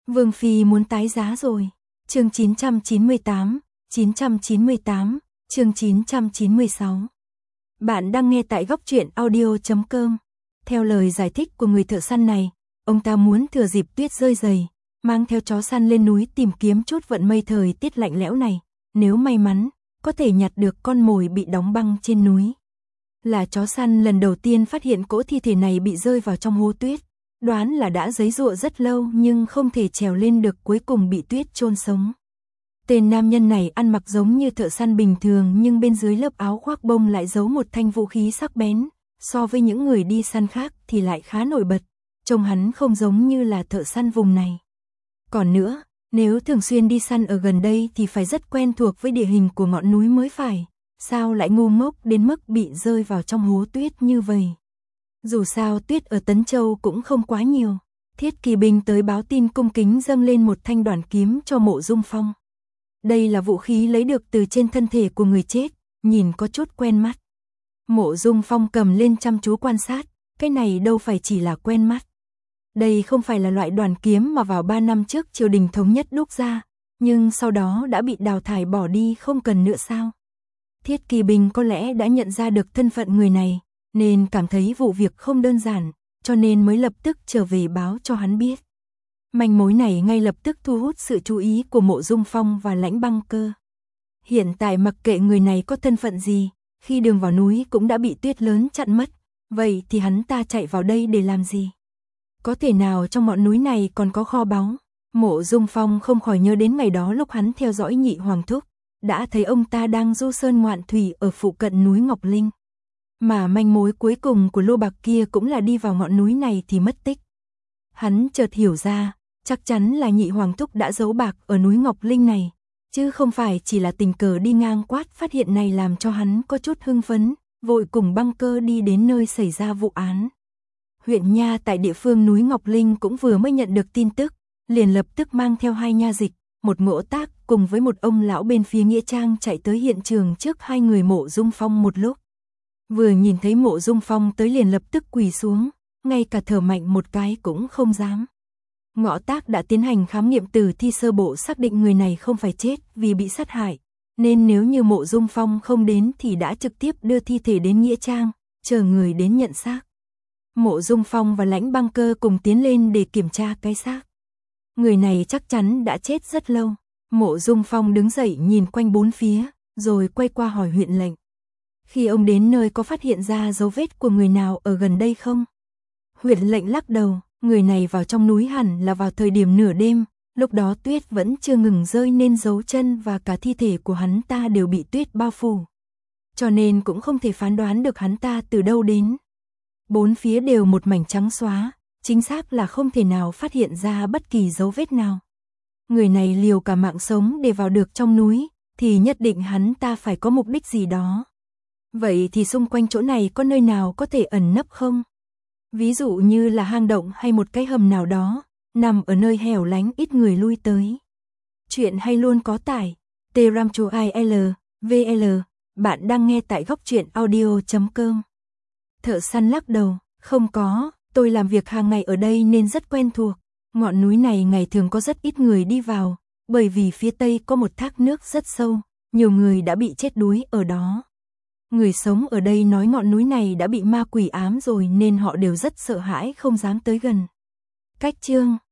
Vương Phi muốn tái giá rồi. Chương 998, chương 996. Bạn đang nghe tại góc truyện audio.com. Theo lời giải thích của người thợ săn này, ông ta muốn thừa dịp tuyết rơi dày, mang theo chó săn lên núi tìm kiếm chút vận may thời tiết lạnh lẽo này, nếu may mắn, có thể nhặt được con mồi bị đóng băng trên núi. Là chó săn lần đầu tiên phát hiện cỗ thi thể này bị rơi vào trong hố tuyết, đoán là đã giãy giụa rất lâu nhưng không thể trèo lên được, cuối cùng bị tuyết chôn sống. Tên nam nhân này ăn mặc giống như thợ săn bình thường nhưng bên dưới lớp áo khoác bông lại giấu một thanh vũ khí sắc bén, so với những người đi săn khác thì lại khá nổi bật, trông hắn không giống như là thợ săn vùng này. Còn nữa, nếu thường xuyên đi săn ở gần đây thì phải rất quen thuộc với địa hình của ngọn núi mới phải, sao lại ngu ngốc đến mức bị rơi vào trong hố tuyết như vậy. Dù sao tuyết ở Tấn Châu cũng không quá nhiều. Thiết Kỳ binh tới báo tin cung kính dâng lên một thanh đoản kiếm cho Mộ Dung Phong. Đây là vũ khí lấy được từ trên thân thể của người chết, nhìn có chút quen mắt. Mộ Dung Phong cầm lên chăm chú quan sát, cái này đâu phải chỉ là quen mắt. Đây không phải là loại đoản kiếm mà vào 3 năm trước triều đình thống nhất đúc ra, nhưng sau đó đã bị đào thải bỏ đi không cần nữa sao? Thiết Kỳ binh có lẽ đã nhận ra được thân phận người này, nên cảm thấy vụ việc không đơn giản, cho nên mới lập tức trở về báo cho hắn biết. Manh mối này ngay lập tức thu hút sự chú ý của Mộ Dung Phong và Lãnh Băng Cơ. Hiện tại mặc kệ người này có thân phận gì, khi đường vào núi cũng đã bị tuyết lớn chặn mất, vậy thì hắn ta chạy vào đây để làm gì? Có thể nào trong ngọn núi này còn có kho báu? Mộ Dung Phong không khỏi nhớ đến ngày đó lúc hắn theo dõi Nhị Hoàng Thúc, đã thấy ông ta đang du sơn ngoạn thủy ở phụ cận núi Ngọc Linh. Mà manh mối cuối cùng của lô bạc kia cũng là đi vào ngọn núi này thì mất tích. Hắn chợt hiểu ra, chắc chắn là Nhị Hoàng Thúc đã giấu bạc ở núi Ngọc Linh này, chứ không phải chỉ là tình cờ đi ngang quát phát hiện này, làm cho hắn có chút hưng phấn, vội cùng Băng Cơ đi đến nơi xảy ra vụ án. Huyện nha tại địa phương núi Ngọc Linh cũng vừa mới nhận được tin tức, liền lập tức mang theo 2 nha dịch, một Ngỗ Tác cùng với một ông lão bên phía nghĩa trang chạy tới hiện trường trước 2 người Mộ Dung Phong một lúc. Vừa nhìn thấy Mộ Dung Phong tới liền lập tức quỳ xuống, ngay cả thở mạnh một cái cũng không dám. Ngõ Tác đã tiến hành khám nghiệm tử thi sơ bộ, xác định người này không phải chết vì bị sát hại, nên nếu như Mộ Dung Phong không đến thì đã trực tiếp đưa thi thể đến nghĩa trang, chờ người đến nhận xác. Mộ Dung Phong và Lãnh Băng Cơ cùng tiến lên để kiểm tra cái xác. Người này chắc chắn đã chết rất lâu. Mộ Dung Phong đứng dậy nhìn quanh bốn phía, rồi quay qua hỏi huyện lệnh. Khi ông đến nơi có phát hiện ra dấu vết của người nào ở gần đây không? Huyện lệnh lắc đầu, người này vào trong núi hẳn là vào thời điểm nửa đêm, lúc đó tuyết vẫn chưa ngừng rơi nên dấu chân và cả thi thể của hắn ta đều bị tuyết bao phủ. Cho nên cũng không thể phán đoán được hắn ta từ đâu đến. Bốn phía đều một mảnh trắng xóa, chính xác là không thể nào phát hiện ra bất kỳ dấu vết nào. Người này liều cả mạng sống để vào được trong núi, thì nhất định hắn ta phải có mục đích gì đó. Vậy thì xung quanh chỗ này có nơi nào có thể ẩn nấp không? Ví dụ như là hang động hay một cái hầm nào đó, nằm ở nơi hẻo lánh ít người lui tới. Chuyện hay luôn có tải. T-RAM-CHO-I-L-V-L. Bạn đang nghe tại góc truyện audio.com. Thợ săn lắc đầu, không có, tôi làm việc hàng ngày ở đây nên rất quen thuộc. Ngọn núi này ngày thường có rất ít người đi vào, bởi vì phía tây có một thác nước rất sâu, nhiều người đã bị chết đuối ở đó. Người sống ở đây nói ngọn núi này đã bị ma quỷ ám rồi nên họ đều rất sợ hãi không dám tới gần. Cách chương